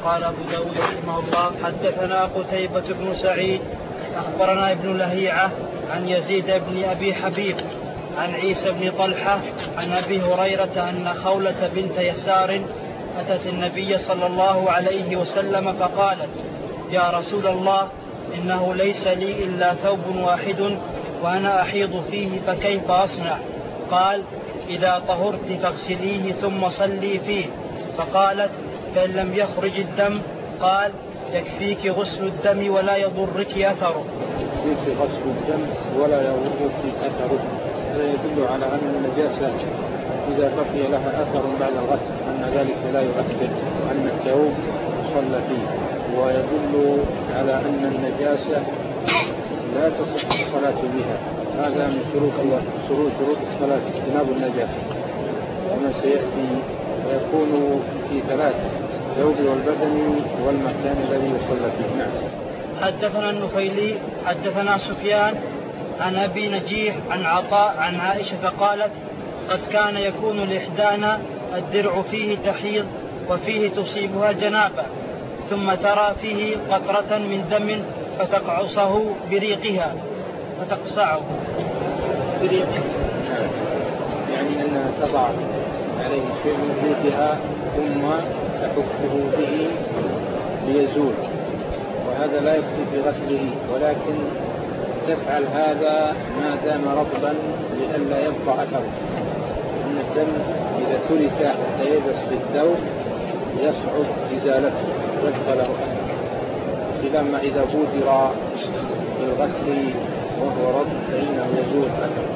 قال أبو داود رحمه الله حدثنا قتيبة بن سعيد أخبرنا ابن لهيعة عن يزيد بن أبي حبيب عن عيسى بن طلحة عن أبي هريرة أن خولة بنت يسار أتت النبي صلى الله عليه وسلم فقالت يا رسول الله إنه ليس لي إلا ثوب واحد وأنا أحيض فيه فكيف أصنع؟ قال إذا طهرت فاغسليه ثم صلي فيه. فقالت فإن لم يخرج الدم؟ قال يكفيك غسل الدم ولا يضرك أثره. يكفيك غسل الدم ولا يضرك أثره. هذا يدل على أن النجاسة إذا بقي لها أثر بعد الغسل أن ذلك لا يؤثر أن الثوب صلى فيه، ويدل على أن النجاسة لا تصح الصلاة بها. هذا من شروط الصلاة اجتناب النجاسة، وما سيأتي ويكون في ثلاثة: الثوب والبدن والمكان الذي يصلى فيه. نعم. حدثنا النفيلي حدثنا سفيان عن أبي نجيح عن عطاء عن عائشة قالت قد كان يكون لإحدانا الدرع فيه تحيض وفيه تصيبها جنابة ثم ترى فيه قطرة من دم فتقعصه بريقها فتقصعه بريقها، يعني أنها تضع عليه شيء من ريقها ثم تحكه به ليزول، وهذا لا يكفي في غسله، ولكن تفعل هذا ما دام رطبا لئلا يبقى أثره. أن الدم إذا ترك حتى يبس بالثوب يصعب إزالته يبقى له أثر، إذا إذا بودر بالغسل وهو رطب فإنه يزول أثره.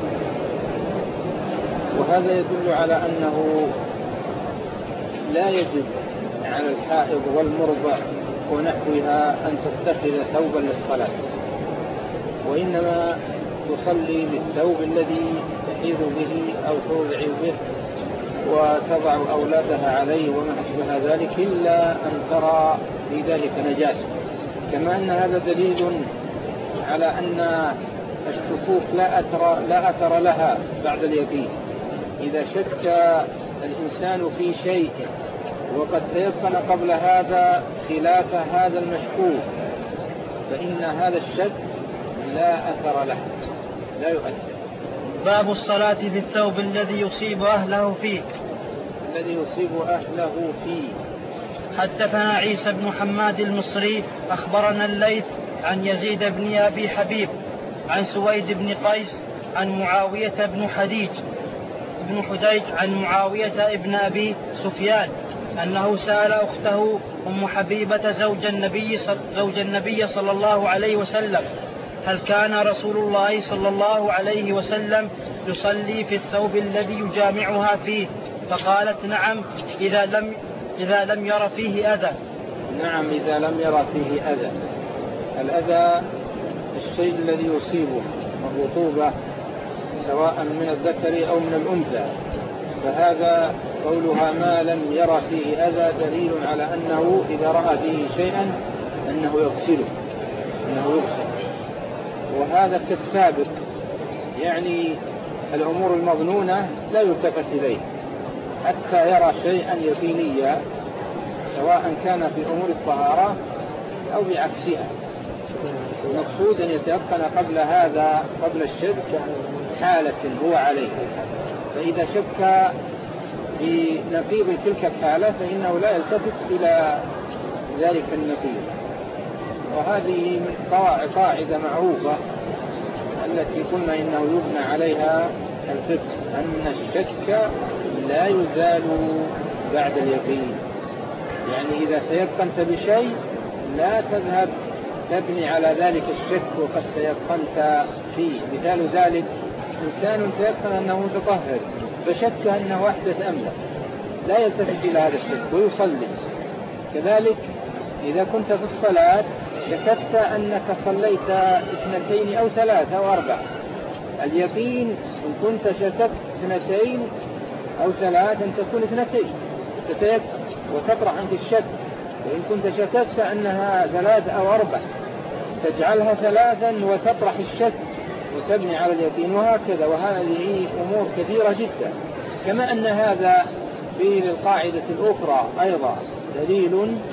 وهذا يدل على أنه لا يجب على الحائض والمرضع ونحوها أن تتخذ ثوبا للصلاة، وإنما تصلي بالثوب الذي تحيض به أو ترضع به وتضع أولادها عليه وما أشبه ذلك، إلا أن ترى في ذلك نجاسة. كما أن هذا دليل على أن الشكوك لا أثر لها بعد اليقين. إذا شك الإنسان في شيء وقد تيقن قبل هذا خلاف هذا المشكوك فإن هذا الشك لا أثر له، لا يؤثر. باب الصلاة في الثوب الذي يصيب أهله فيه. حدثنا عيسى بن حماد المصري أخبرنا الليث عن يزيد بن أبي حبيب عن سويد بن قيس عن معاوية بن حديج عن معاوية بن أبي سفيان أنه سأل أخته أم حبيبة زوج النبي صلى الله عليه وسلم هل كان رسول الله صلى الله عليه وسلم يصلي في الثوب الذي يجامعها فيه؟ فقالت نعم إذا لم ير فيه أذى. نعم إذا لم ير فيه أذى. الأذى الشيء الذي يصيبه الرطوبة سواء من الذكر أو من الأنثى، فهذا قولها ما لم ير فيه أذى دليل على أنه إذا رأى فيه شيئا أنه يغسله، وهذا كالسابق، يعني الأمور المظنونة لا يلتفت إليه حتى يرى شيئا يقينيا سواء كان في أمور الطهارة أو بعكسها. المقصود أن يتيقن قبل هذا قبل الشك حالة هو عليه، فإذا شك في نقيض تلك الحالة فإنه لا يلتفت إلى ذلك النقيض. وهذه من قاعدة معروفة التي قلنا إنه يبنى عليها الفقه، أن الشك لا يزال بعد اليقين. يعني إذا تيقنت بشيء لا تذهب تبني على ذلك الشك وقد تيقنت فيه. مثال ذلك إنسان تيقن أنه متطهر فشك أنه أحدث أم لا يلتفت إلى هذا الشك ويصلي. كذلك إذا كنت في الصلاة شككت أنك صليت 2 أو 3 أو 4، اليقين إن كنت شككت 2 أو 3 أن تكون 2 تتيقن وتطرح عنك الشك، وإن كنت شككت أنها 3 أو 4 تجعلها 3 وتطرح الشك وتبني على اليقين، وهكذا. وهذه أمور كثيرة جدا. كما أن هذا فيه للقاعدة الأخرى أيضا دليل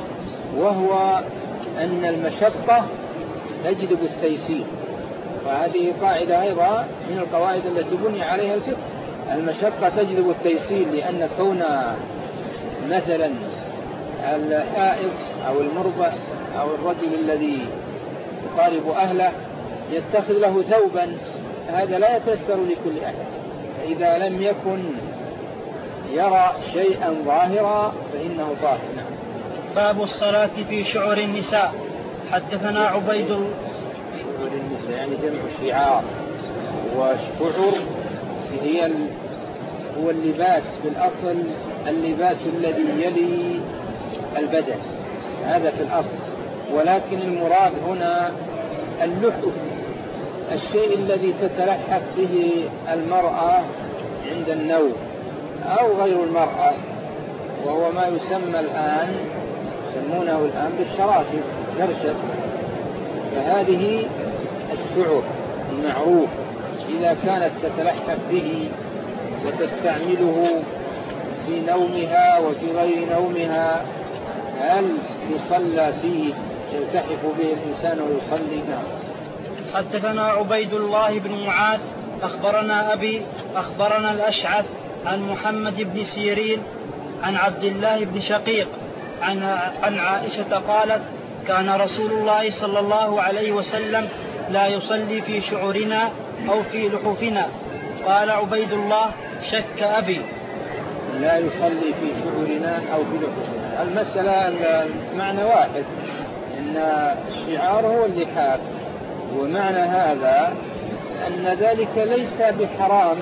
وهو أن المشقة تجلب التيسير، وهذه قاعدة أيضا من القواعد التي بني عليها الفقه. المشقة تجلب التيسير، لأن كون مثلا الحائض أو المرضع أو الرجل الذي يقارب أهله يتخذ له ثوبا، هذا لا يتيسر لكل أحد، فإذا لم يكن يرى شيئا ظاهرا فإنه طاهر. باب الصلاة في شعر النساء. حدثنا عبيد شعر النساء يعني جمع شعار، والشعر هو اللباس في الأصل، اللباس الذي يلي البدن، هذا في الأصل، ولكن المراد هنا اللحف، الشيء الذي تتلحف به المرأة عند النوم أو غير المرأة، وهو ما يسمونه الآن بالشراشف، شرشف. فهذه الشعر المعروف إذا كانت تتلحف به وتستعمله في نومها وفي غير نومها، هل يصلى فيه، يلتحف به الإنسان ويصلي؟ نعم. حدثنا عبيد الله بن معاذ أخبرنا أبي أخبرنا الأشعث عن محمد بن سيرين عن عبد الله بن شقيق عن عائشة قالت: كان رسول الله صلى الله عليه وسلم لا يصلي في شعرنا أو في لحوفنا. قال عبيد الله: شك أبي. لا يصلي في شعرنا أو في لحوفنا، المسألة المعنى واحد، إن الشعار هو اللحاف، ومعنى هذا أن ذلك ليس بحرام،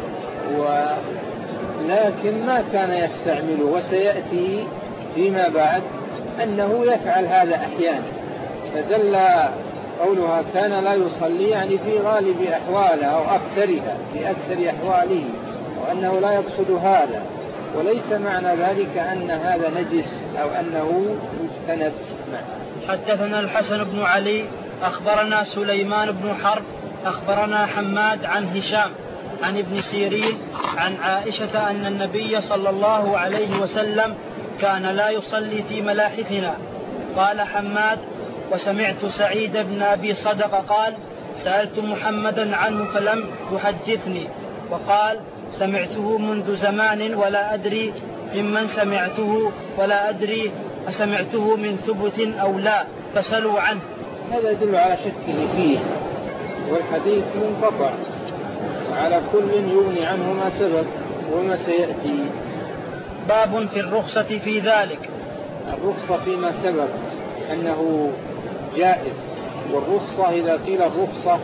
ولكن ما كان يستعمله، وسيأتي فيما بعد أنه يفعل هذا أحيانا، فدل قولها كان لا يصلي يعني في غالب أحواله أو أكثرها، في أكثر أحواله، وأنه لا يقصد هذا، وليس معنى ذلك أن هذا نجس أو أنه مجتنب. حدثنا الحسن بن علي أخبرنا سليمان بن حرب أخبرنا حماد عن هشام عن ابن سيرين عن عائشة أن النبي صلى الله عليه وسلم كان لا يصلي في ملاحفنا. قال حماد: وسمعت سعيد بن أبي صدق قال: سألت محمدا عنه فلم يحدثني، وقال: سمعته منذ زمان ولا أدري ممن سمعته ولا أدري أسمعته من ثبت أو لا، فسلوا عنه. هذا يدل على شكه فيه، والحديث منقطع، وعلى كل يغني عنه ما سبق وما سيأتي. باب في الرخصة في ذلك. الرخصة فيما سبق أنه جائز، والرخصة إذا قيل الرخصة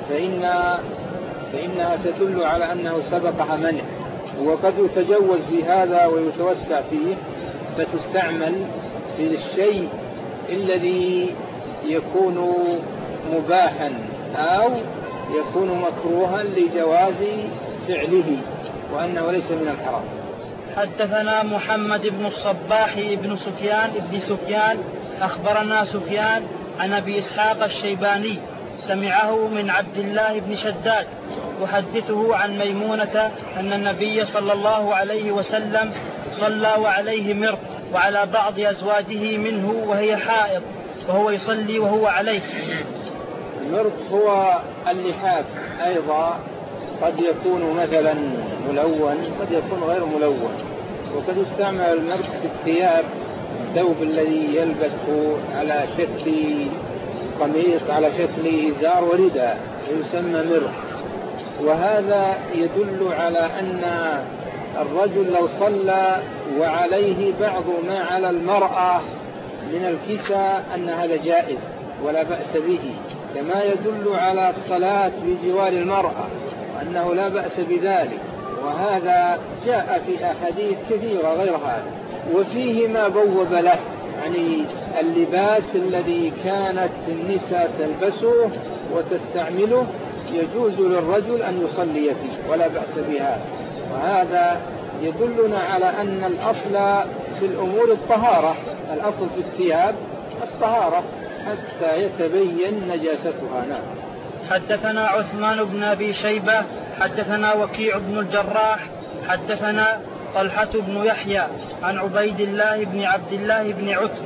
فإنها تدل على أنه سبقها منع، وقد يتجوز في هذا ويتوسع فيه، فتستعمل في الشيء الذي يكون مباحا أو يكون مكروها لجواز فعله، وأنه ليس من الحرام. حدثنا محمد بن الصباح بن سفيان أخبرنا سفيان عن أبي إسحاق الشيباني سمعه من عبد الله بن شداد يحدثه عن ميمونة أن النبي صلى الله عليه وسلم صلى وعليه مرط وعلى بعض أزواجه منه وهي حائض، وهو يصلي وهو عليه. المرط هو اللحاف أيضا، قد يكون مثلا ملون، قد يكون غير ملون، وقد يستعمل المرط في الثياب، الثوب الذي يلبس على شكل قميص، على شكل إزار ورداء، يسمى مرط. وهذا يدل على أن الرجل لو صلى وعليه بعض ما على المرأة من الكساء أن هذا جائز ولا بأس به، كما يدل على الصلاة بجوار المرأة أنه لا بأس بذلك، وهذا جاء في أحاديث كثيرة غير هذا. وفيه ما بوب له، يعني اللباس الذي كانت النساء تلبسه وتستعمله يجوز للرجل أن يصلي فيه ولا بأس بها، وهذا يدلنا على أن الأصل في الأمور الطهارة، الأصل في الثياب الطهارة حتى يتبين نجاستها. نعم. حدثنا عثمان بن أبي شيبة حدثنا وكيع بن الجراح حدثنا طلحة بن يحيى عن عبيد الله بن عبد الله بن عتبة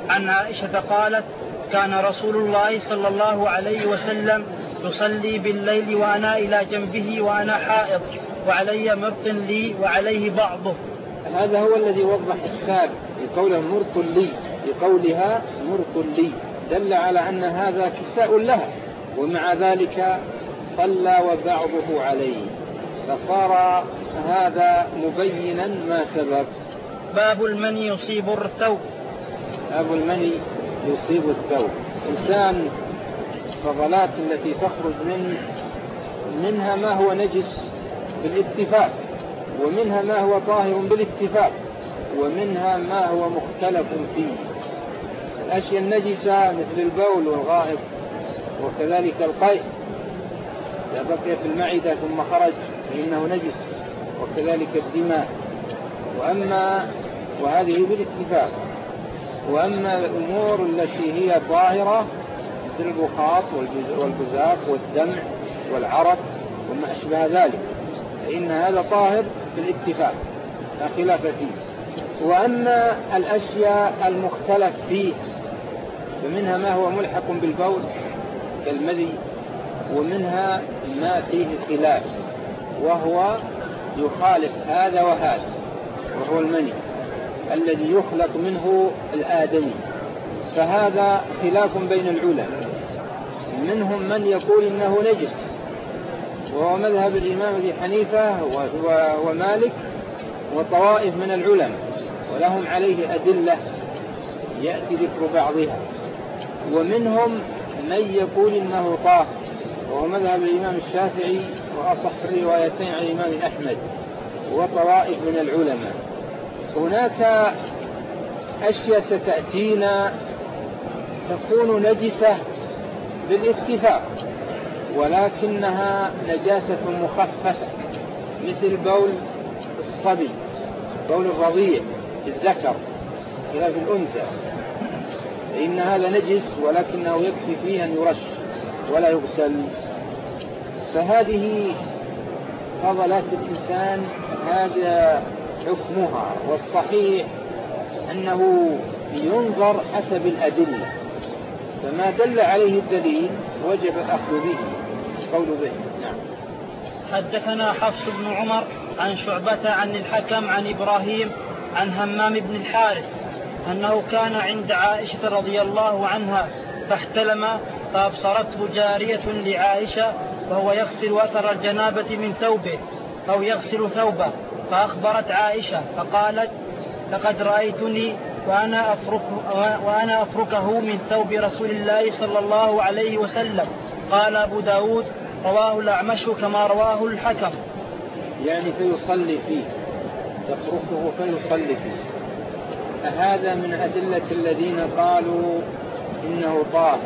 عن عائشة قالت: كان رسول الله صلى الله عليه وسلم يصلي بالليل وأنا إلى جنبه وأنا حائض وعلي مرط لي وعليه بعضه. هذا هو الذي وضح السابق بقوله مرط لي، بقولها مرط لي دل على أن هذا كساء لها، ومع ذلك صلى وبعضه عليه، فصار هذا مبينا ما سبب. باب المني يصيب الثوب. باب المني يصيب الثوب. إنسان فضلات التي تخرج منها ما هو نجس بالاتفاق، ومنها ما هو طاهر بالاتفاق، ومنها ما هو مختلف فيه. الأشياء النجسة مثل البول والغائط وكذلك القيء إذا بقي في المعدة ثم خرج فإنه نجس، وكذلك الدماء، وهذه بالاتفاق. وأما الأمور التي هي طاهرة مثل البخاط والبزاق والدمع والعرق وما أشبه ذلك فإن هذا طاهر بالاتفاق لا خلاف فيه. وأما الأشياء المختلف فيه فمنها ما هو ملحق بالبول كالمذي، ومنها ما فيه خلاف وهو يخالف هذا وهذا، وهو المني الذي يخلق منه الآدمي، فهذا خلاف بين العلماء. منهم من يقول إنه نجس، وهو مذهب الإمام أبي حنيفة ومالك وطوائف من العلماء، ولهم عليه أدلة يأتي ذكر بعضها. ومنهم من يقول إنه طاهر، وهو مذهب الإمام الشافعي وأصح الروايتين عن الإمام أحمد وطوائف من العلماء. هناك أشياء ستأتينا تكون نجسة بالاتفاق ولكنها نجاسة مخففة، مثل بول الصبي، بول الرضيع الذكر خلاف الأنثى، فإن هذا نجس ولكنه يكفي فيه أن يرش ولا يغسل. فهذه فضلات الإنسان هذا حكمها، والصحيح أنه ينظر حسب الأدلة، فما دل عليه الدليل وجب الأخذ به قول به. نعم. حدثنا حفص بن عمر عن شعبة عن الحكم عن إبراهيم عن همام بن الحارث أنه كان عند عائشة رضي الله عنها فاحتلم، فأبصرته جارية لعائشة وهو يغسل أثر الجنابة من ثوبه أو يغسل ثوبه، فأخبرت عائشة فقالت: لقد رأيتني وأنا أفركه من ثوب رسول الله صلى الله عليه وسلم. قال أبو داود: رواه الأعمش كما رواه الحكم. يعني فيصلي فيه، يفركه فيصلي فيه. هذا من أدلة الذين قالوا إنه طاهر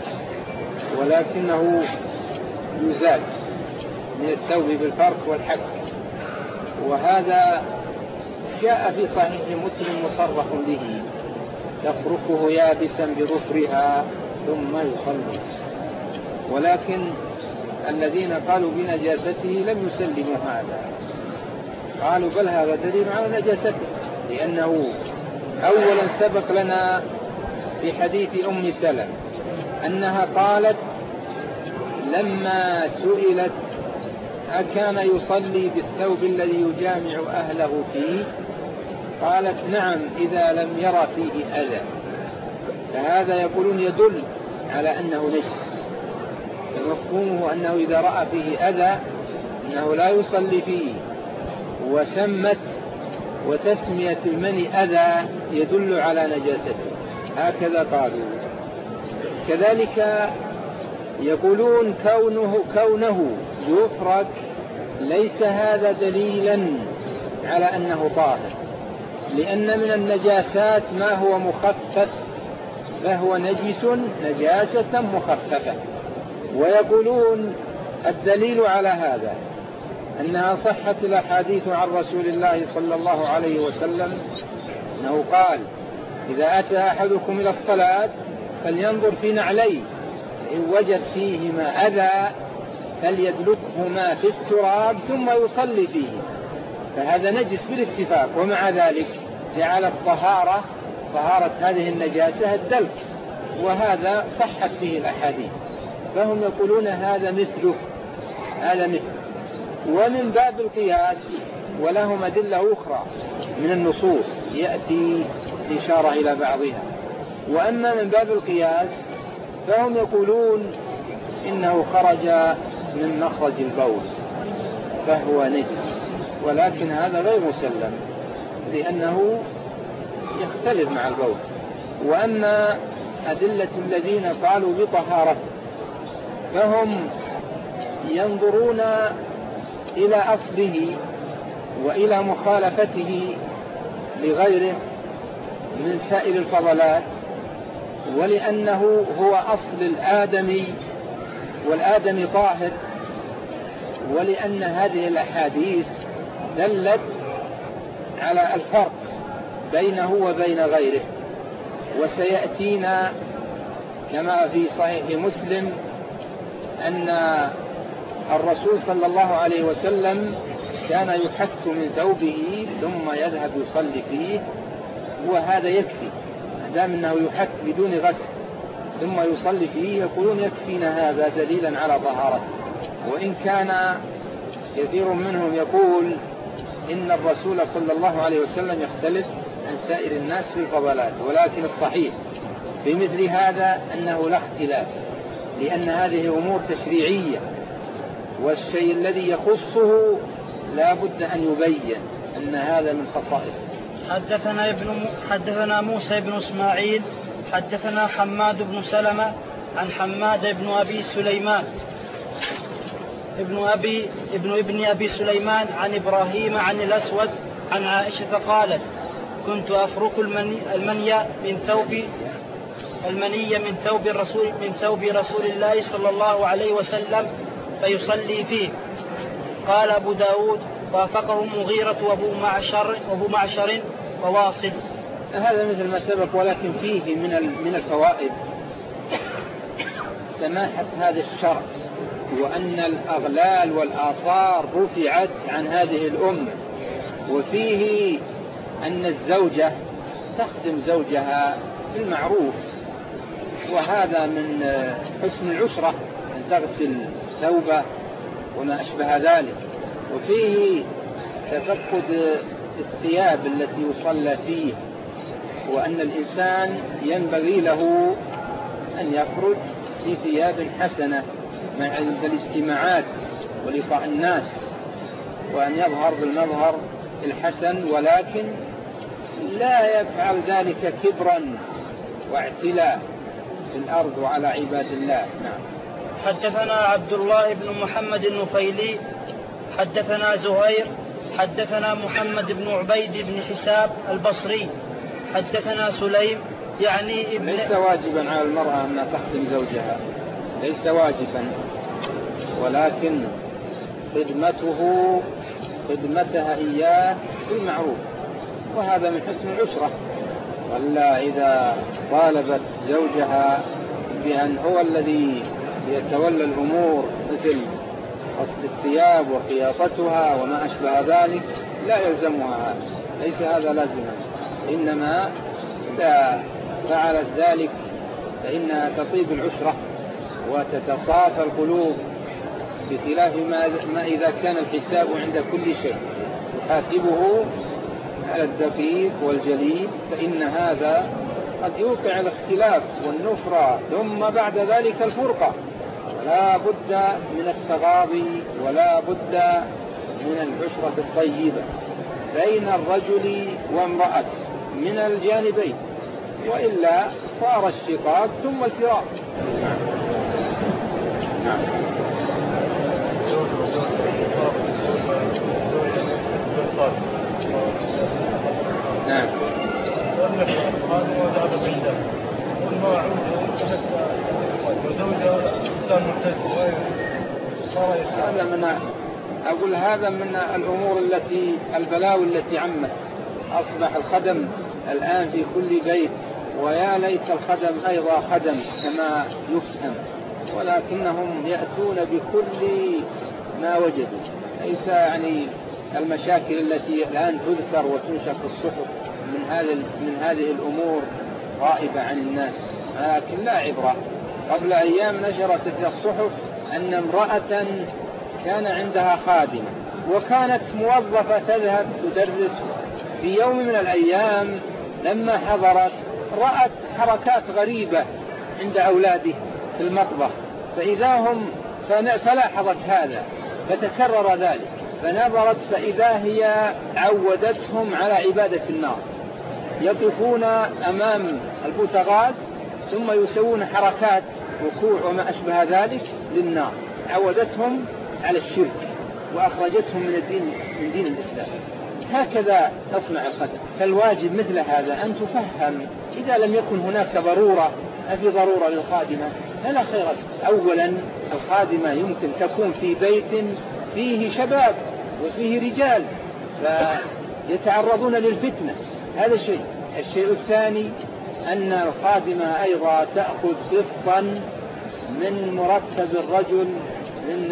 ولكنه يزال من الثوب بالفرك والحك، وهذا جاء في صحيح مسلم مصرح به: يفركه يابسا بظفرها ثم يصلي. ولكن الذين قالوا بنجاسته لم يسلموا هذا، قالوا بل هذا دليل على نجاسته، لأنه أولا سبق لنا في حديث أم سلمة أنها قالت لما سئلت أكان يصلي بالثوب الذي يجامع أهله فيه، قالت: نعم إذا لم يرى فيه أذى. فهذا يقولون يدل على أنه نجس، فمفهومه أنه إذا رأى فيه أذى أنه لا يصلي فيه. وسمت وتسمية المني أذى يدل على نجاسته، هكذا قالوا. كذلك يقولون كونه يفرك ليس هذا دليلا على أنه طاهر، لأن من النجاسات ما هو مخفف فهو نجس نجاسة مخففة. ويقولون الدليل على هذا أنها صحت الأحاديث عن رسول الله صلى الله عليه وسلم أنه قال: إذا أتى أحدكم إلى الصلاة فلينظر في نعليه، إن وجد فيهما أذى فليدلكهما في التراب ثم يصلي فيه. فهذا نجس بالاتفاق، ومع ذلك جعل الطهارة طهارة هذه النجاسة الدلك، وهذا صحت فيه الأحاديث، فهم يقولون هذا مثله. ومن باب القياس ولهم أدلة أخرى من النصوص يأتي إشارة إلى بعضها. وأما من باب القياس فهم يقولون إنه خرج من مخرج البول فهو نجس، ولكن هذا غير مسلم لأنه يختلف مع البول. وأما أدلة الذين قالوا بطهارة فهم ينظرون إلى أصله وإلى مخالفته لغيره من سائر الفضلات، ولأنه هو أصل الآدمي والآدمي طاهر، ولأن هذه الأحاديث دلت على الفرق بينه وبين غيره. وسيأتينا كما في صحيح مسلم أن الرسول صلى الله عليه وسلم كان يحك من ثوبه ثم يذهب يصلي فيه، وهذا يكفي دام أنه يحك بدون غسل ثم يصلي فيه، يقولون يكفينا هذا دليلا على طهارته. وإن كان كثير منهم يقول إن الرسول صلى الله عليه وسلم يختلف عن سائر الناس في الفضلات، ولكن الصحيح في مثل هذا أنه لا اختلاف، لأن هذه أمور تشريعية، والشيء الذي يخصه لا بد أن يبين أن هذا من خصائصه. حدثنا موسى بن إسماعيل حدثنا حماد بن سلمة عن حماد بن أبي سليمان ابن أبي سليمان عن إبراهيم عن الأسود عن عائشة قالت: كنت أفرك المني من ثوب رسول الله صلى الله عليه وسلم فيصلي فيه. قال أبو داود: وافقه مغيرة وأبو معشر وواصل. هذا مثل ما سبق، ولكن فيه من الفوائد سماحة هذا الشرع، وأن الأغلال والآثار رفعت عن هذه الأمة، وفيه أن الزوجة تخدم زوجها بالمعروف، وهذا من حسن العشرة أن تغسل ثوبه وما أشبه ذلك. وفيه تفقد الثياب التي يصلى فيه، وأن الإنسان ينبغي له أن يخرج في ثياب حسنة مع الاجتماعات ولقاء الناس، وأن يظهر بالمظهر الحسن، ولكن لا يفعل ذلك كبرا واعتلاء في الأرض وعلى عباد الله. نعم. حدثنا عبد الله بن محمد النفيلي حدثنا زهير حدثنا محمد بن عبيد بن حساب البصري حدثنا سليم يعني ابن. ليس واجبا على المرأة أن تخدم زوجها، ليس واجبا، ولكن خدمتها إياه بالمعروف، وهذا من حسن العشرة. ولا إذا طالبت زوجها بأن هو الذي يتولى الأمور مثل غسل الثياب وخياطتها وما أشبه ذلك لا يلزمها هذا، ليس هذا لازما. إنما إذا فعلت ذلك فإنها تطيب العشرة وتتصافى القلوب، بخلاف ما إذا كان الحساب عند كل شيء يحاسبه على الدقيق والجليل، فإن هذا قد يوقع الاختلاف والنفرة ثم بعد ذلك الفرقة. لا بد من التغاضي ولا بد من العشرة الطيبة بين الرجل وامرأته من الجانبين، وإلا صار الشقاق ثم الفراق. نعم. هذا من الأمور البلاوي التي عمت. أصبح الخدم الآن في كل بيت، ويا ليت الخدم أيضا خدم كما يفهم، ولكنهم يأتون بكل ما وجدوا. ليس يعني المشاكل التي الآن تذكر وتنشر في الصحف من من هذه الأمور غائبة عن الناس، لكن لا عبرة. قبل أيام نشرت في الصحف أن امرأة كان عندها خادمة وكانت موظفة تذهب تدرس. في يوم من الأيام لما حضرت رأت حركات غريبة عند أولاده في المطبخ، فلاحظت هذا فتكرر ذلك، فنظرت فإذا هي عودتهم على عبادة النار، يقفون أمام البوتاغاز ثم يسوون حركات ركوع وما أشبه ذلك للنار، عودتهم على الشرك وأخرجتهم من دين الإسلام. هكذا تصنع الخدمة. فالواجب مثل هذا أن تفهم، إذا لم يكن هناك ضرورة أفي ضرورة للخادمة فلا خير. أولا الخادمة يمكن تكون في بيت فيه شباب وفيه رجال فيتعرضون للفتنة، هذا شيء. الشيء الثاني أن الخادمة أيضا تأخذ قسطا من مرتب الرجل من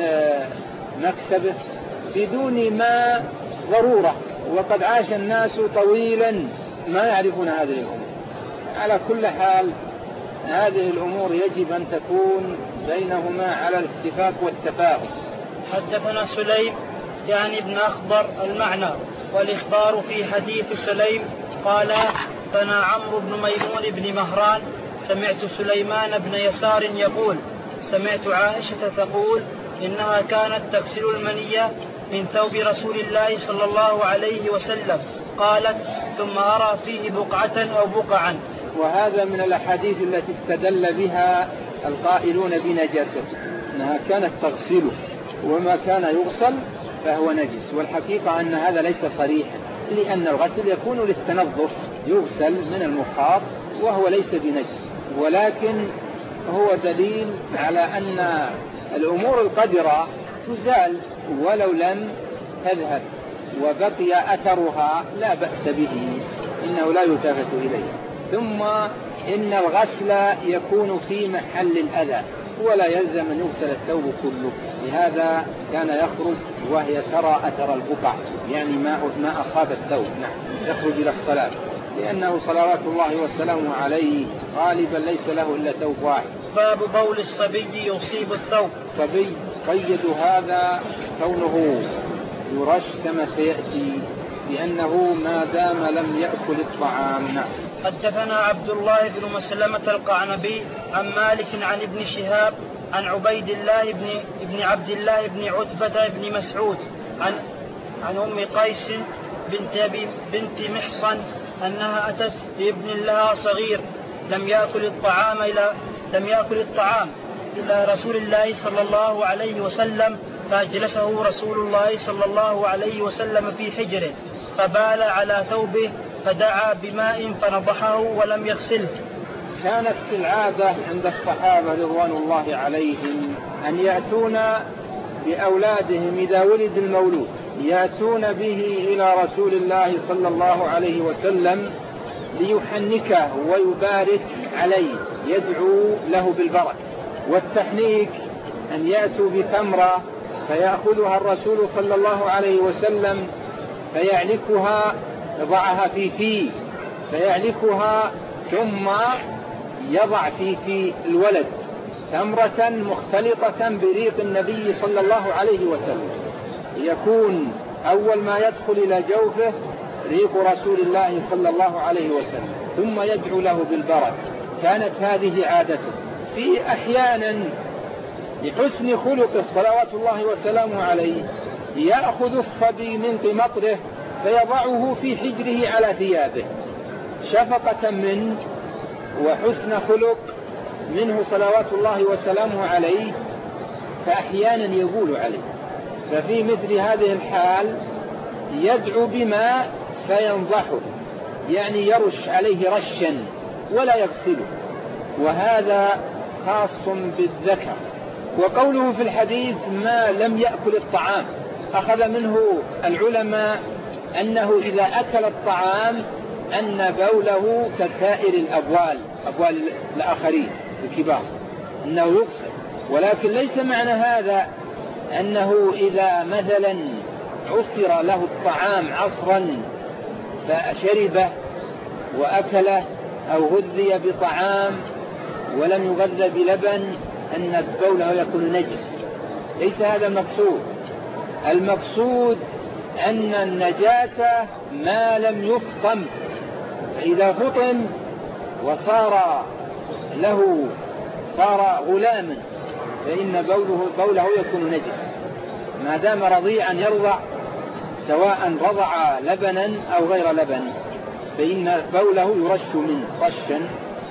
مكسبه بدون ما ضرورة، وقد عاش الناس طويلا ما يعرفون هذه الأمور. على كل حال هذه الأمور يجب أن تكون بينهما على الاتفاق والتفاهم. حدثنا سليم يعني ابن أخبر المعنى، والإخبار في حديث سليم قال فنا عمرو بن ميمون بن مهران سمعت سليمان بن يسار يقول سمعت عائشة تقول إنها كانت تغسل المنية من ثوب رسول الله صلى الله عليه وسلم. قالت ثم أرى فيه بقعة أو بقعا. وهذا من الأحاديث التي استدل بها القائلون بنجاسته، أنها كانت تغسله وما كان يغسل فهو نجس. والحقيقة أن هذا ليس صريحا، لأن الغسل يكون للتنظف، يغسل من المخاط وهو ليس بنجس، ولكن هو دليل على أن الأمور القدرة تزال ولو لم تذهب وبقي أثرها لا بأس به، إنه لا يلتفت إليه. ثم إن الغسل يكون في محل الأذى ولا يلزم أن يغسل الثوب كله، لهذا كان يخرج وهي ترى أثر البقع، يعني ما أصاب الثوب، يخرج إلى الصلاة، لأنه صلوات الله وسلامه عليه غالبا ليس له إلا ثوب واحد. باب بول الصبي يصيب الثوب. صبي قيد هذا كونه يرش كما سيأتي، لأنه ما دام لم يأكل الطعام. حدثنا عبد الله بن مسلمة القعنبي عن مالك عن ابن شهاب عن عبيد الله بن عبد الله بن عتبة بن مسعود عن أم قيس بنت محصن أنها أتت بابن لها صغير لم يأكل الطعام إلى رسول الله صلى الله عليه وسلم، فأجلسه رسول الله صلى الله عليه وسلم في حجره فبال على ثوبه فدعا بماء فنضحه ولم يغسله. كانت العادة عند الصحابة رضوان الله عليهم أن يأتون بأولادهم إذا ولد المولود، يأتون به إلى رسول الله صلى الله عليه وسلم ليحنكه ويبارك عليه، يدعو له بالبركة. والتحنيك أن يأتوا بتمرة فيأخذها الرسول صلى الله عليه وسلم فيعلكها، يضعها في فيعلكها ثم يضع في الولد تمرة مختلطة بريق النبي صلى الله عليه وسلم، يكون أول ما يدخل إلى جوفه ريق رسول الله صلى الله عليه وسلم، ثم يدعو له بالبركة. كانت هذه عادته. في أحيانا لحسن خلقه صلوات الله وسلامه عليه يأخذ الصبي من قمطره فيضعه في حجره على ثيابه شفقة منه وحسن خلق منه صلوات الله وسلامه عليه، فأحيانا يبول عليه. ففي مثل هذه الحال يدعو بماء فينضحه، يعني يرش عليه رشا ولا يغسله، وهذا خاص بالذكر. وقوله في الحديث ما لم يأكل الطعام، أخذ منه العلماء أنه إذا أكل الطعام أن بوله كسائر أبوال الآخرين الكبار، أنه يغسل. ولكن ليس معنى هذا أنه إذا مثلا عصر له الطعام عصرا فشربه وأكله أو غذي بطعام ولم يغذى بلبن أن بوله يكون نجس. ليس هذا المقصود. المقصود أن النجاسة ما لم يفطم، فإذا فطم وصار صار غلاما فإن بوله يكون نجس. ما دام رضيعا يرضع، سواء رضع لبنا أو غير لبن، فإن بوله يرش منه رشا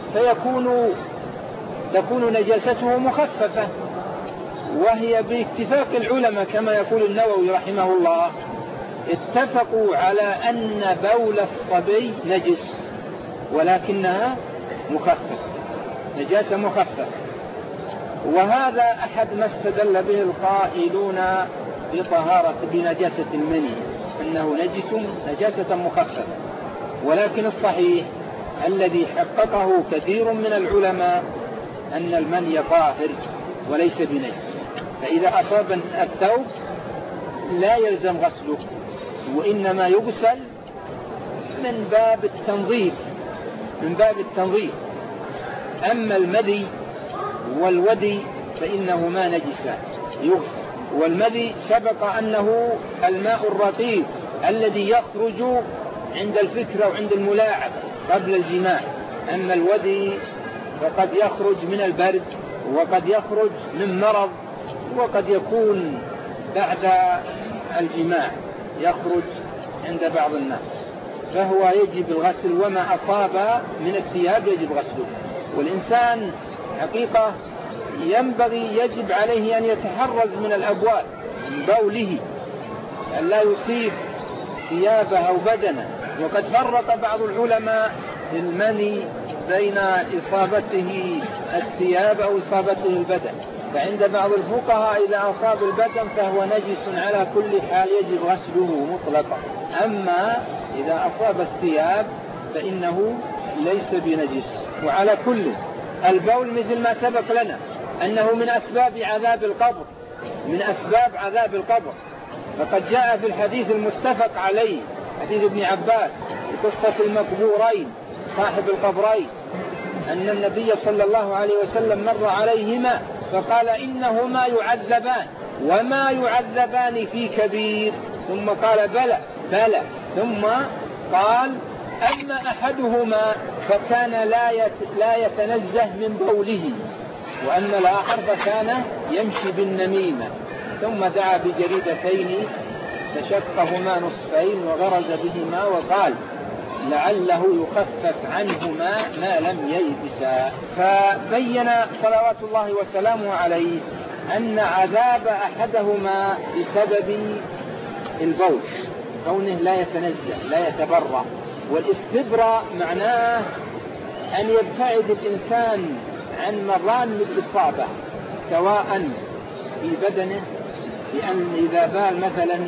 تكون نجاسته مخففة. وهي باتفاق العلماء كما يقول النووي رحمه الله، اتفقوا على أن بول الصبي نجس ولكنها مخففة، نجاسة مخففة. وهذا أحد ما استدل به القائلون بنجاسة المني، أنه نجاسة مخففة. ولكن الصحيح الذي حققه كثير من العلماء أن المني طاهر وليس بنجس، فإذا أصاب الثوب لا يلزم غسله، وإنما يغسل من باب التنظيف. أما المذي والودي فإنهما نجسان يغسل. والمذي سبق أنه الماء الرقيق الذي يخرج عند الفكرة وعند الملاعبة قبل الجماع. أما الودي فقد يخرج من البرد، وقد يخرج من مرض، وقد يكون بعد الجماع يخرج عند بعض الناس، فهو يجب الغسل. وما أصاب من الثياب يجب غسله. والإنسان حقيقة يجب عليه أن يتحرز من الأبوال، من بوله، أن لا يصيب ثيابه أو بدنه. وقد فرق بعض العلماء في المني بين إصابته الثياب أو إصابته البدن. فعند بعض الفقهاء إذا أصاب البدن فهو نجس على كل حال يجب غسله مطلقا. أما إذا أصاب الثياب فإنه ليس بنجس. وعلى كل البول مثل ما سبق لنا أنه من أسباب عذاب القبر. فقد جاء في الحديث المتفق عليه، حديث ابن عباس في قصة المقبورين صاحب القبرين، أن النبي صلى الله عليه وسلم مر عليهما فقال إنهما يعذبان وما يعذبان في كبير، ثم قال بلى، ثم قال أما أحدهما فكان لا يتنزه من بوله، وأما الآخر فكان يمشي بالنميمة. ثم دعا بجريدتين فشقهما نصفين وغرز بهما وقال لعله يخفف عنهما ما لم ييبسا. فبين صلوات الله وسلامه عليه أن عذاب أحدهما بسبب البول، كونه لا يتنزه لا يتبرأ. والاستبراء معناه أن يبتعد الإنسان عن مران الإصابة، سواء في بدنه، لأن إذا بال مثلا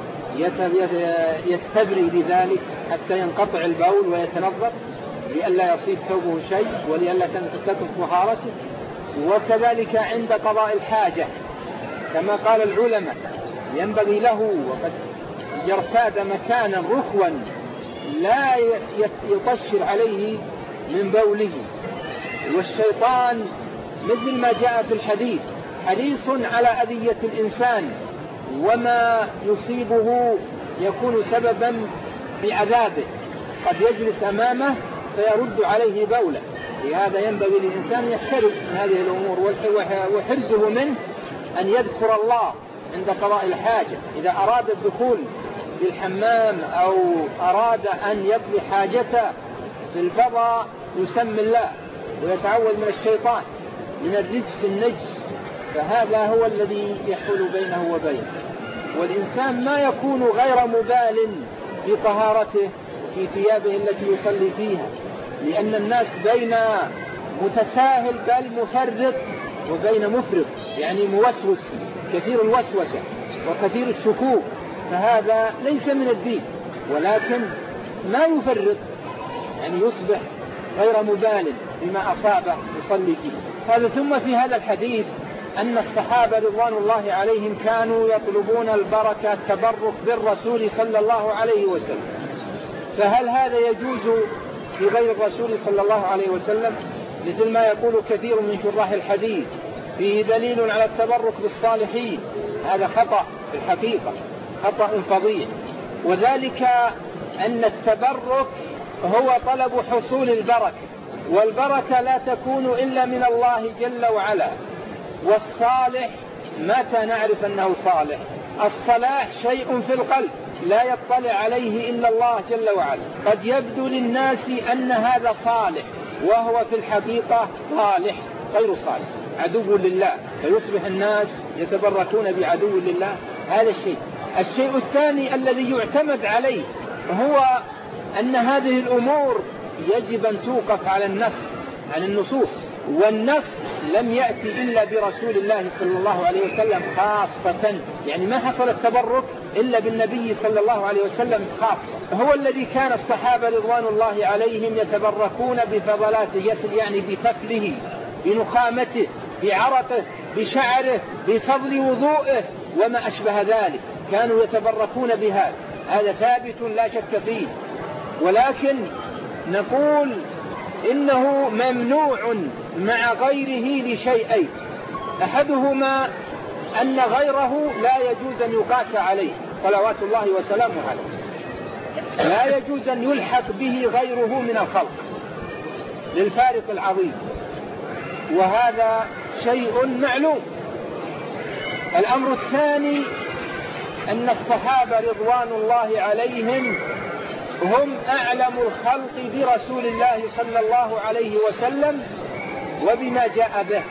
يستبري لذلك حتى ينقطع البول ويتنظف لئلا يصيب ثوبه شيء ولئلا تكون طهارته. وكذلك عند قضاء الحاجة كما قال العلماء ينبغي له وقد يرتاد مكانا رخوا لا يطشر عليه من بوله. والشيطان مثل ما جاء في الحديث حريص على أذية الإنسان، وما يصيبه يكون سببا بعذابه، قد يجلس أمامه فيرد عليه بوله. لهذا ينبغي للإنسان يحترز من هذه الأمور، وحرزه منه أن يذكر الله عند قضاء الحاجة. إذا أراد الدخول في الحمام أو أراد أن يقضي حاجته في الفضاء يسمي الله ويتعوذ من الشيطان من الرجس النجس، فهذا هو الذي يحول بينه وبينه. والإنسان ما يكون غير مبال بطهارته في ثيابه التي يصلي فيها، لأن الناس بين متساهل بل مفرط وبين مفرط، يعني موسوس كثير الوسوسة وكثير الشكوك، فهذا ليس من الدين، ولكن ما يفرط يعني يصبح غير مبال بما أصابه يصلي فيه. هذا ثم في هذا الحديث أن الصحابة رضوان الله عليهم كانوا يطلبون البركة التبرك بالرسول صلى الله عليه وسلم. فهل هذا يجوز في غير الرسول صلى الله عليه وسلم، مثل ما يقول كثير من شراح الحديث فيه دليل على التبرك بالصالحين. هذا خطأ في الحقيقة، خطأ فظيع، وذلك أن التبرك هو طلب حصول البركة، والبركة لا تكون إلا من الله جل وعلا. والصالح متى نعرف أنه صالح؟ الصلاح شيء في القلب لا يطلع عليه إلا الله جل وعلا. قد يبدو للناس أن هذا صالح وهو في الحقيقة صالح غير صالح، عدو لله، فيصبح الناس يتبركون بعدو لله. هذا الشيء. الشيء الثاني الذي يعتمد عليه هو أن هذه الأمور يجب أن توقف على النص، على النصوص، والنص لم يأتي إلا برسول الله صلى الله عليه وسلم خاصة. يعني ما حصل التبرك إلا بالنبي صلى الله عليه وسلم خاصة. هو الذي كان الصحابة رضوان الله عليهم يتبركون بفضلاته، يعني بفضله، بنخامته، بعرقه، بشعره، بفضل وضوئه وما أشبه ذلك، كانوا يتبركون بهذا. هذا ثابت لا شك فيه، ولكن نقول إنه ممنوع مع غيره لشيئين: أحدهما أن غيره لا يجوز أن يقاس عليه صلوات الله وسلامه عليه، لا يجوز أن يلحق به غيره من الخلق للفارق العظيم، وهذا شيء معلوم. الأمر الثاني أن الصحابة رضوان الله عليهم هم أعلم الخلق برسول الله صلى الله عليه وسلم وبما جاء به،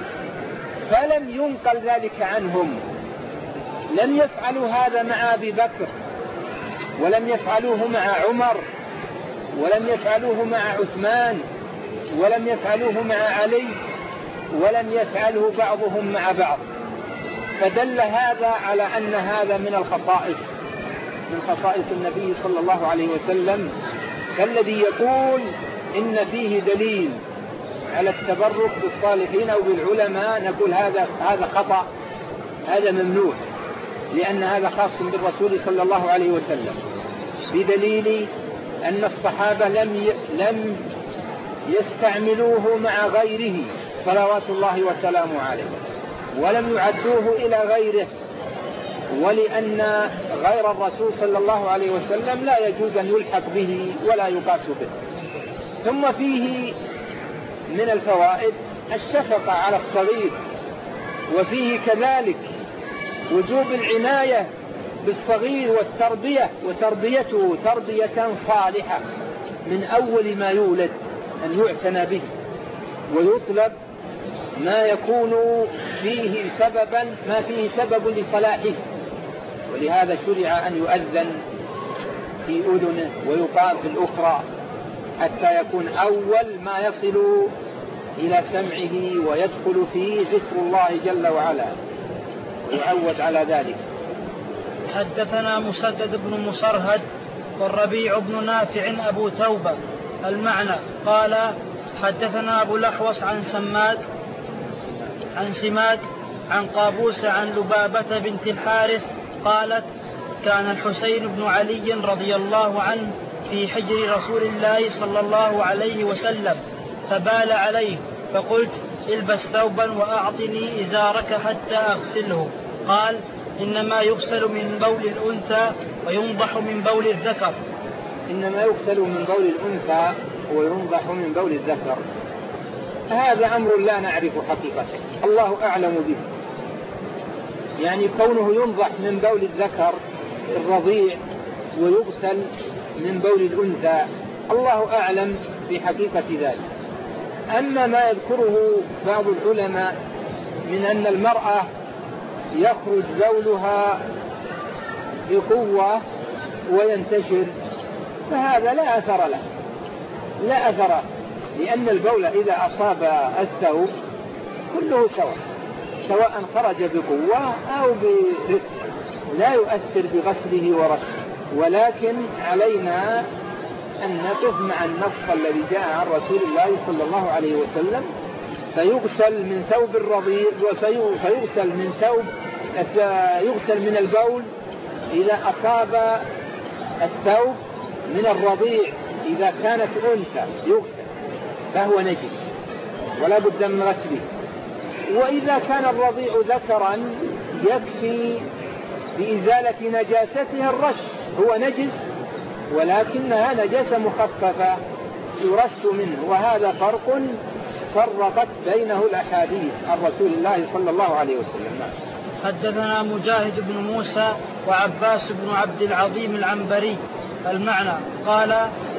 فلم ينقل ذلك عنهم. لم يفعلوا هذا مع أبي بكر، ولم يفعلوه مع عمر، ولم يفعلوه مع عثمان، ولم يفعلوه مع علي، ولم يفعله بعضهم مع بعض. فدل هذا على أن هذا من الخصائص، من خصائص النبي صلى الله عليه وسلم، كالذي يقول إن فيه دليل على التبرك بالصالحين أو بالعلماء، نقول هذا خطأ، هذا ممنوع، لأن هذا خاص بالرسول صلى الله عليه وسلم، بدليل أن الصحابة لم يستعملوه مع غيره صلوات الله وسلامه عليه، ولم يعدوه إلى غيره، ولأن غير الرسول صلى الله عليه وسلم لا يجوز أن يلحق به ولا يقاس به. ثم فيه من الفوائد الشفقة على الصغير، وفيه كذلك وجوب العناية بالصغير والتربية، وتربيته تربية صالحة من أول ما يولد، أن يعتنى به ويطلب ما يكون فيه سببا، ما فيه سبب لصلاحه. ولهذا شرع أن يؤذن في أذنه ويقام في الأخرى، حتى يكون أول ما يصل إلى سمعه ويدخل فيه ذكر الله جل وعلا، ويعود على ذلك. حدثنا مسدد بن مصرهد والربيع بن نافع أبو توبة. المعنى: قال حدثنا أبو الأحوص عن سماد عن قابوس عن لبابة بنت الحارث قالت: كان الحسين بن علي رضي الله عنه في حجر رسول الله صلى الله عليه وسلم، فبال عليه، فقلت: البس ثوبا وأعطني إزارك حتى أغسله. قال: إنما يغسل من بول الأنثى وينضح من بول الذكر. إنما يغسل من بول الأنثى وينضح من بول الذكر. هذا أمر لا نعرف حقيقته، الله أعلم به. يعني كونه ينضح من بول الذكر الرضيع ويغسل من بول الأنثى، الله أعلم بحقيقة ذلك. أما ما يذكره بعض العلماء من أن المرأة يخرج بولها بقوة وينتشر، فهذا لا أثر له، لا أثر، لأن البول إذا أصاب الثوب كله سواء خرج بقوة أو برفق، لا يؤثر بغسله ورشه. ولكن علينا أن نقف مع النص الذي جاء عن رسول الله صلى الله عليه وسلم، فيغسل من ثوب الرضيع، يغسل من البول إذا أصاب الثوب من الرضيع إذا كانت أنثى يغسل فهو نجس ولا بد من غسله. وإذا كان الرضيع ذكرا يكفي بإزالة نجاستها الرش، هو نجس ولكنها نجاسة مخففة يرش منه. وهذا فرق فرقت بينه الأحاديث عن رسول الله صلى الله عليه وسلم. حدثنا مجاهد بن موسى وعباس بن عبد العظيم العنبري. المعنى قال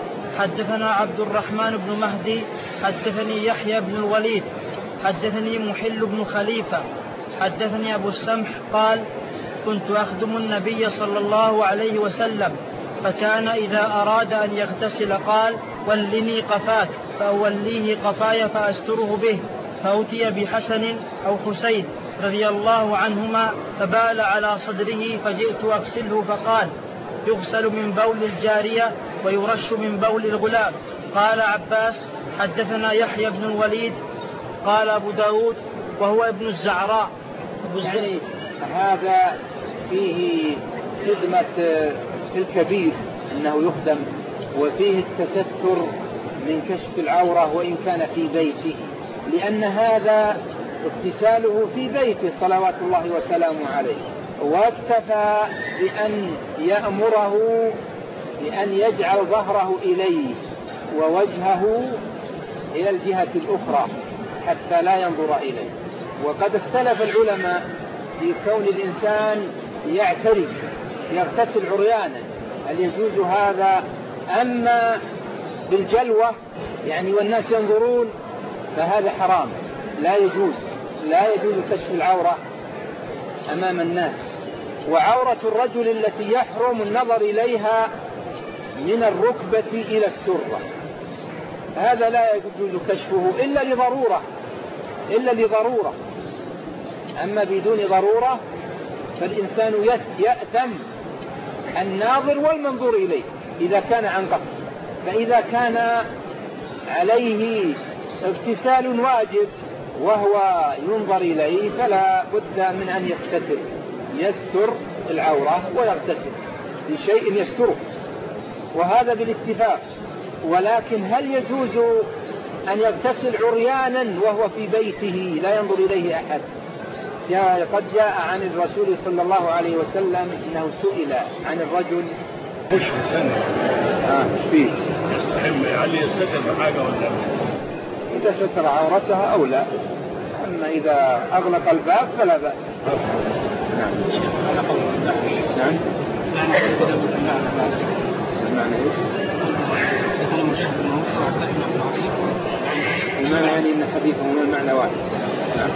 حدثنا عبد الرحمن بن مهدي حدثني يحيى بن الوليد حدثني محل بن خليفة حدثني أبو السمح قال كنت أخدم النبي صلى الله عليه وسلم فكان إذا أراد أن يغتسل قال ولني قفاك، فأوليه قفاي فأستره به، فأتي بحسن أو حسين رضي الله عنهما فبال على صدره فجئت أغسله فقال يغسل من بول الجارية ويرش من بول الغلام. قال عباس يعني يحيى بن الوليد قال أبو داود وهو ابن الزعراء. يعني هذا فيه خدمة الكبير أنه يخدم، وفيه التستر من كشف العورة وإن كان في بيته، لأن هذا اغتساله في بيته صلوات الله وسلامه عليه، واكتفى بأن يأمره بأن يجعل ظهره إليه ووجهه إلى الجهة الأخرى حتى لا ينظر إليه. وقد اختلف العلماء في كون الإنسان يعتري يغتسل عريانا، هل يجوز هذا؟ أما بالجلوة يعني والناس ينظرون فهذا حرام، لا يجوز كشف العورة أمام الناس. وعورة الرجل التي يحرم النظر إليها من الركبة إلى السرة، هذا لا يجوز كشفه إلا لضرورة. أما بدون ضرورة فالإنسان يأثم الناظر والمنظور إليه إذا كان عن قصد. فإذا كان عليه اغتسال واجب وهو ينظر إليه فلا بد من أن يستر العورة ويغتسل بشيء يستره، وهذا بالاتفاق. ولكن هل يجوز أن يغتسل عريانا وهو في بيته لا ينظر إليه أحد؟ قد جاء عن الرسول صلى الله عليه وسلم أنه سئل عن الرجل مش سنة فيه هل يستتر بحاجة ولا إذا ستر عورتها أو لا، أما إذا أغلق الباب فلا بأس. نعم. نعم. المعنى يعني أن حديثهم المعنى واحد. نعم.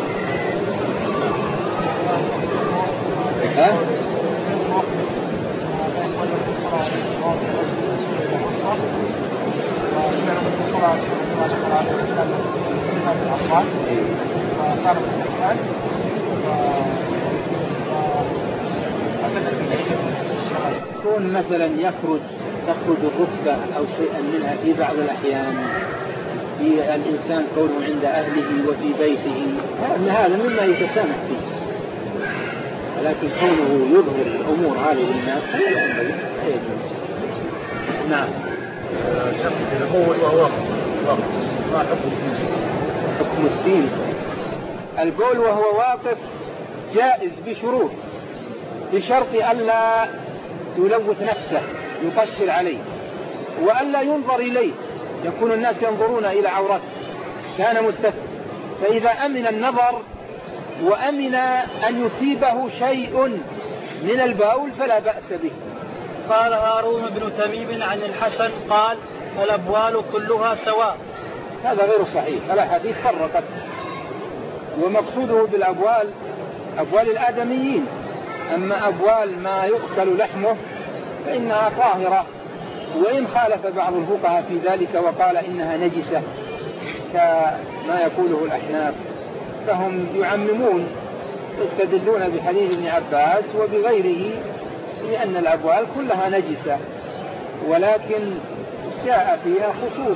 يكون مثلا تخرج الركبة أو شيئا منها في بعض الأحيان في الإنسان كونه عند أهله وفي بيته، أن هذا مما يتسامح فيه، ولكن كونه يظهر الأمور هذه للناس لا يجوز. نعم. البول وهو ما حكم الدين. البول وهو واقف جائز بشروط، بشرط ألا يلوث نفسه يقشر عليه، وألا ينظر إليه يكون الناس ينظرون إلى عورته كان مستتر. فإذا أمن النظر وأمن أن يصيبه شيء من البول فلا بأس به. قال هارون بن تميم عن الحسن قال الأبوال كلها سواء. هذا غير صحيح، الأحاديث فرقت، ومقصوده بالأبوال أبوال الآدميين، أما أبوال ما يؤكل لحمه فإنها طاهرة، وإن خالف بعض الفقهاء في ذلك وقال إنها نجسة كما يقوله الأحناف، فهم يعممون يستدلون بحديث ابن عباس وبغيره لأن الأبوال كلها نجسة، ولكن جاء فيها خصوص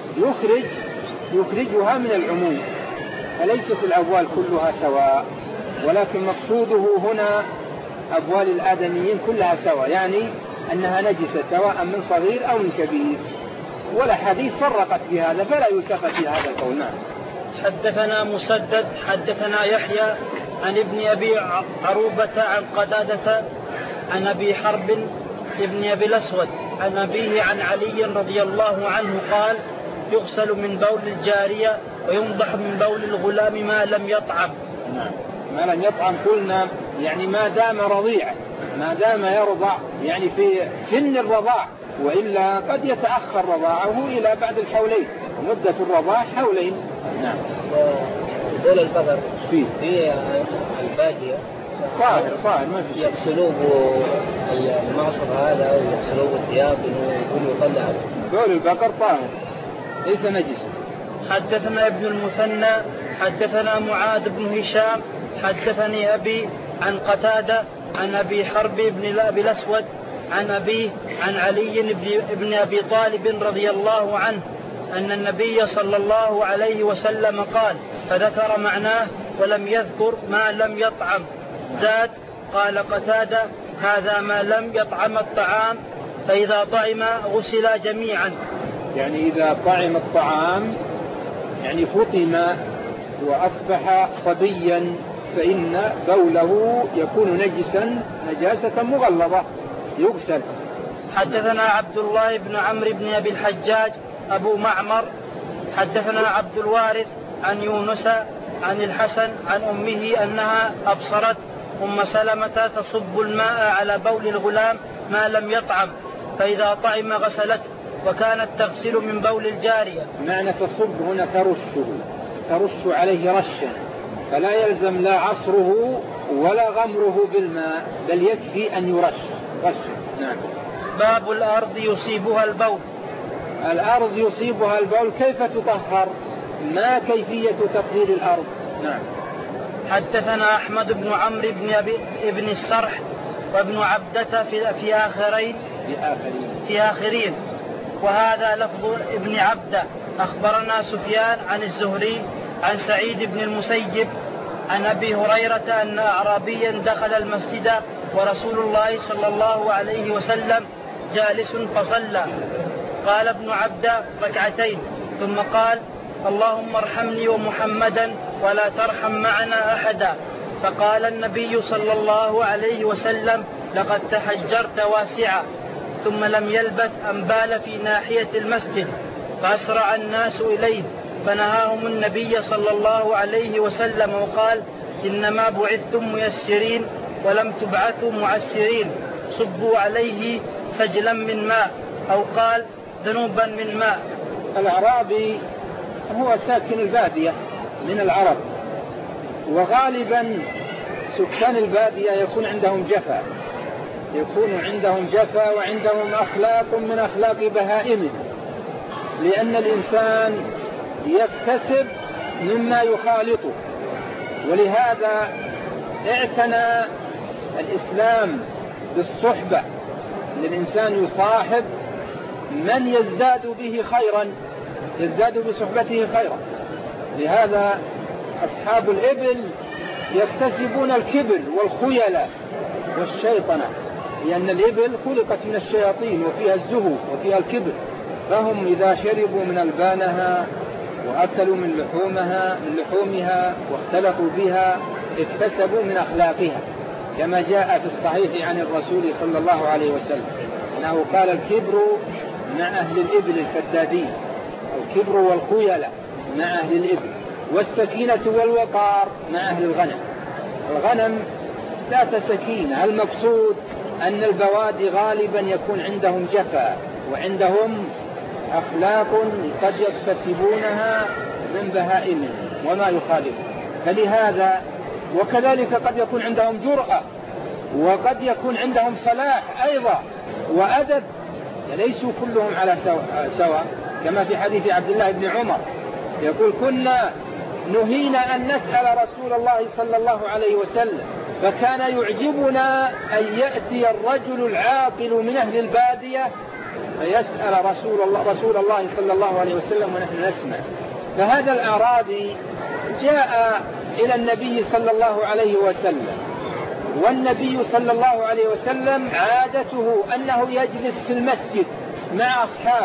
يخرجها من العموم، فليست الأبوال كلها سواء، ولكن مقصوده هنا أبوال الآدميين كلها سواء، يعني أنها نجسة سواء من صغير أو من كبير. ولا حديث فرقت في هذا، فلا يلتفت في هذا القول. نعم. حدثنا مسدد حدثنا يحيى عن ابن أبي عروبة عن قتادة عن أبي حرب ابن أبي الأسود عن أبيه عن علي رضي الله عنه قال: يغسل من بول الجارية وينضح من بول الغلام ما لم يطعم. نعم. ما لم يطعم قلنا يعني ما دام رضيع، ما دام يرضع يعني في سن الرضاع، وإلا قد يتأخر رضاعه إلى بعد الحولين، ومدة الرضاع حولين. نعم. بول البقر فيه البادية طاهر ما في شيء. يغسلوه المعصر هذا ويغسلوه الثياب ويقولوا يطلع. بول البقر طاهر ليس نجس. حدثنا ابن المثنى حدثنا معاذ بن هشام حدثني أبي عن قتادة عن أبي حرب بن أبي الأسود عن أبيه عن علي بن أبي طالب رضي الله عنه أن النبي صلى الله عليه وسلم قال، فذكر معناه ولم يذكر ما لم يطعم. زاد قال قتادة: هذا ما لم يطعم الطعام، فإذا طعم غسلا جميعا. يعني إذا طعم الطعام يعني فطم وأصبح صبيا فإن بوله يكون نجسا نجاسة مغلظة يغسل. حدثنا عبد الله بن عمرو بن أبي الحجاج أبو معمر حدثنا عبد الوارث عن يونس عن الحسن عن أمه أنها أبصرت أم سلمة تصب الماء على بول الغلام ما لم يطعم، فإذا طعم غسلته، وكانت تغسل من بول الجارية. معنى تصب هنا ترش عليه رشا، فلا يلزم لا عصره ولا غمره بالماء، بل يكفي أن يرش. نعم. باب الأرض يصيبها البول. الأرض يصيبها البول كيف تطهر؟ ما كيفية تطهير الأرض؟ نعم. حدثنا أحمد بن عمرو بن السرح وابن عبدة في آخرين، وهذا لفظ ابن عبدة. أخبرنا سفيان عن الزهري عن سعيد بن المسيب عن أبي هريرة أن أعرابيا دخل المسجد ورسول الله صلى الله عليه وسلم جالس فصلى. قال ابن عبدة: ركعتين، ثم قال: اللهم ارحمني ومحمدا ولا ترحم معنا أحدا. فقال النبي صلى الله عليه وسلم: لقد تحجرت واسعا. ثم لم يلبث أن بال في ناحية المسجد، فأسرع الناس إليه، فنهاهم النبي صلى الله عليه وسلم وقال: إنما بعثتم ميسرين ولم تبعثوا معسرين، صبوا عليه سجلا من ماء، أو قال ذنوبا من ماء. الأعرابي هو ساكن البادية من العرب، وغالبا سكان البادية يكون عندهم جفا وعندهم أخلاق من أخلاق بهائم، لأن الإنسان يكتسب مما يخالطه، ولهذا اعتنى الإسلام بالصحبة، أن الإنسان يصاحب من يزداد به خيرا، يزداد بصحبته خيرا. لهذا أصحاب الإبل يكتسبون الكبر والخيلة والشيطنة، لأن الإبل خلقت من الشياطين وفيها الزهو وفيها الكبر، فهم إذا شربوا من ألبانها وأكلوا من لحومها واختلطوا بها اكتسبوا من أخلاقها، كما جاء في الصحيح عن الرسول صلى الله عليه وسلم أنه قال: الكبر مع أهل الإبل الفدادين، الكبر والخيلة مع أهل الإبل، والسكينة والوقار مع أهل الغنم. الغنم ذات سكينة، المقصود أن البوادي غالبا يكون عندهم جفا وعندهم أخلاق قد يكتسبونها من بهائم وما يخالف، فلهذا وكذلك قد يكون عندهم جرأة، وقد يكون عندهم صلاح أيضا وأدب، ليسوا كلهم على سواء، كما في حديث عبد الله بن عمر يقول: كنا نهينا أن نسأل رسول الله صلى الله عليه وسلم، فكان يعجبنا أن يأتي الرجل العاقل من أهل البادية فيسأل رسول الله صلى الله عليه وسلم ونحن نسمع. فهذا الأعرابي جاء إلى النبي صلى الله عليه وسلم، والنبي صلى الله عليه وسلم عادته أنه يجلس في المسجد مع أصحاب،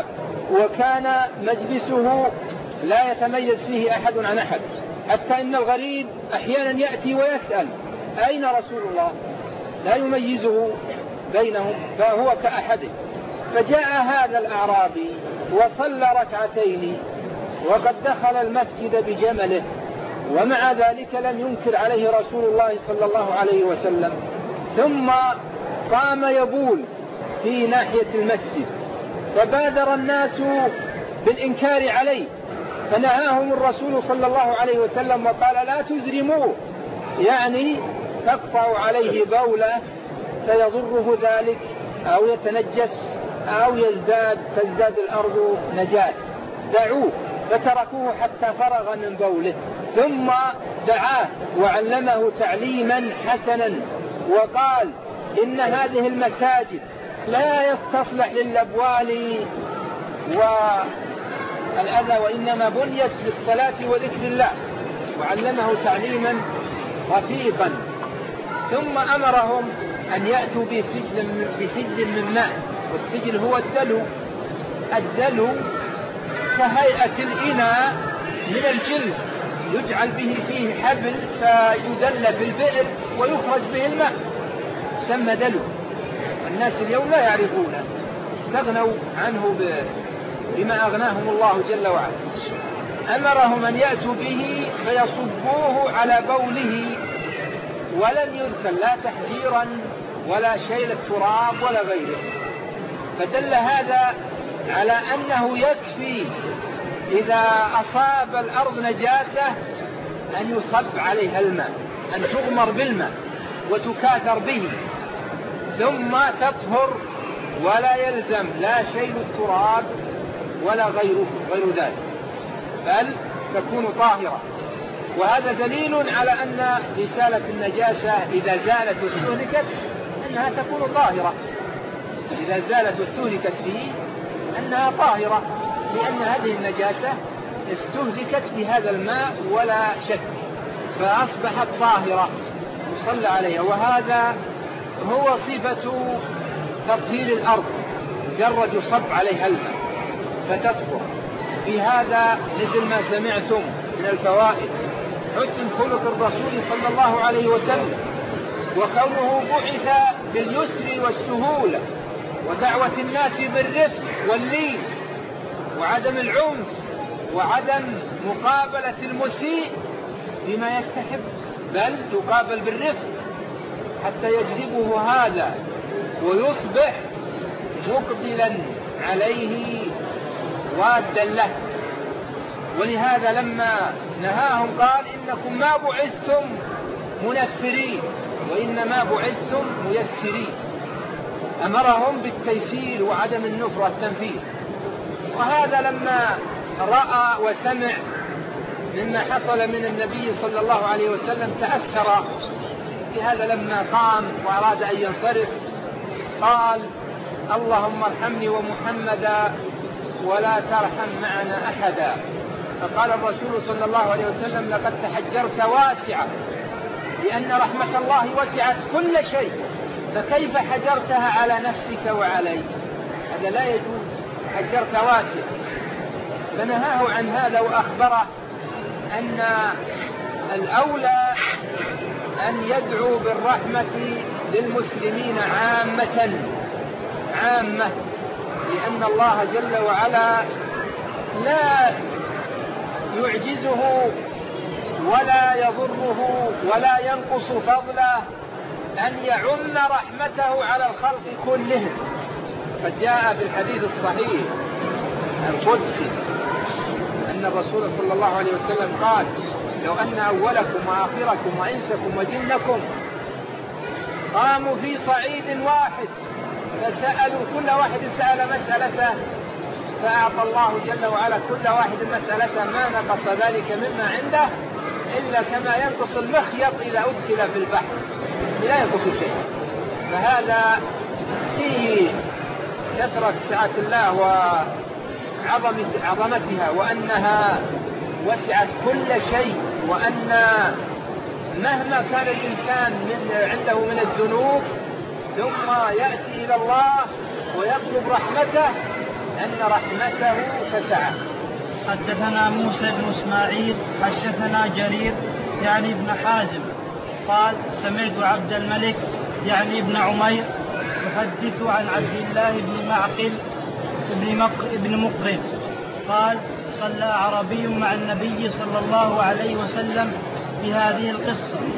وكان مجلسه لا يتميز فيه أحد عن أحد، حتى إن الغريب أحيانا يأتي ويسأل أين رسول الله، لا يميزه بينهم، فهو كأحده. فجاء هذا الأعرابي وصلى ركعتين وقد دخل المسجد بجمله، ومع ذلك لم ينكر عليه رسول الله صلى الله عليه وسلم، ثم قام يبول في ناحية المسجد، فبادر الناس بالإنكار عليه، فنهاهم الرسول صلى الله عليه وسلم وقال لا تزرموه، يعني تقطع عليه بوله فيضره ذلك أو يتنجس أو تزداد الأرض نجاسة، دعوه. فتركوه حتى فرغ من بوله، ثم دعاه وعلمه تعليما حسنا وقال إن هذه المساجد لا يستصلح للأبوال والأذى، وإنما بنيت للصلاة وذكر الله، وعلمه تعليما رفيقا. ثم أمرهم أن يأتوا بسجل من ماء، والسجل هو الدلو كهيئة الإناء من الجلد يجعل به فيه حبل فيدل في البئر ويخرج به الماء، سمى دلو. الناس اليوم لا يعرفونه، استغنوا عنه بما أغناهم الله جل وعلا. أمرهم أن يأتوا به فيصبوه على بوله، ولم يذكر لا تحذيرا ولا شيل التراب ولا غيره، فدل هذا على أنه يكفي إذا أصاب الأرض نجاسة أن يصب عليها الماء، أن تغمر بالماء وتكاثر به ثم تطهر، ولا يلزم لا شيل التراب ولا غير ذلك، بل تكون طاهرة. وهذا دليل على أن رسالة النجاسة إذا زالت واستهلكت أنها تكون طاهرة، إذا زالت واستهلكت فيه أنها طاهرة، لأن هذه النجاسة استهلكت بهذا الماء ولا شك، فأصبحت طاهرة يصلى عليها. وهذا هو صفة تطهير الأرض، مجرد يصب عليها الماء فتطهر. في هذا مثل ما سمعتم من الفوائد حسن خلق الرسول صلى الله عليه وسلم، وكونه بعث باليسر والسهولة، ودعوة الناس بالرفق واللين وعدم العنف، وعدم مقابلة المسيء بما يستحب، بل يقابل بالرفق حتى يجذبه هذا ويصبح مقبلا عليه وادا له. ولهذا لما نهاهم قال إنكم ما بعثتم منفرين وإنما بعثتم ميسرين، أمرهم بالتيسير وعدم النفر والتنفير. وهذا لما رأى وسمع مما حصل من النبي صلى الله عليه وسلم تأثر بهذا، لما قام وأراد أن ينصرف قال اللهم ارحمني ومحمدا ولا ترحم معنا أحدا. فقال الرسول صلى الله عليه وسلم لقد تحجرت واسعة، لأن رحمة الله وسعت كل شيء، فكيف حجرتها على نفسك وعلي؟ هذا لا يجوز، حجرت واسعة. فنهاه عن هذا وأخبره أن الأولى أن يدعو بالرحمة للمسلمين عامة، لأن الله جل وعلا لا يعجزه ولا يضره ولا ينقص فضله أن يعم رحمته على الخلق كلهم. فجاء في الحديث الصحيح القدسي أن الرسول صلى الله عليه وسلم قال لو أن أولكم وآخركم وإنسكم وجنكم قاموا في صعيد واحد فسألوا كل واحد سأل مسألته، فأعطى الله جل وعلا كل واحد مسألته ما نقص ذلك مما عنده إلا كما ينقص المخيط إذا أدخل في البحر، لا ينقص شيء. فهذا فيه كثرة سعة الله وعظمتها، وأنها وسعت كل شيء، وأن مهما كان الإنسان عنده من الذنوب ثم يأتي إلى الله ويطلب رحمته أن رحمته تسعه. حدثنا موسى بن إسماعيل حدثنا جرير يعني ابن حازم قال سمعت عبد الملك يعني ابن عمير يحدث عن عبد الله بن معقل بن مقرن قال صلى أعرابي مع النبي صلى الله عليه وسلم في هذه القصة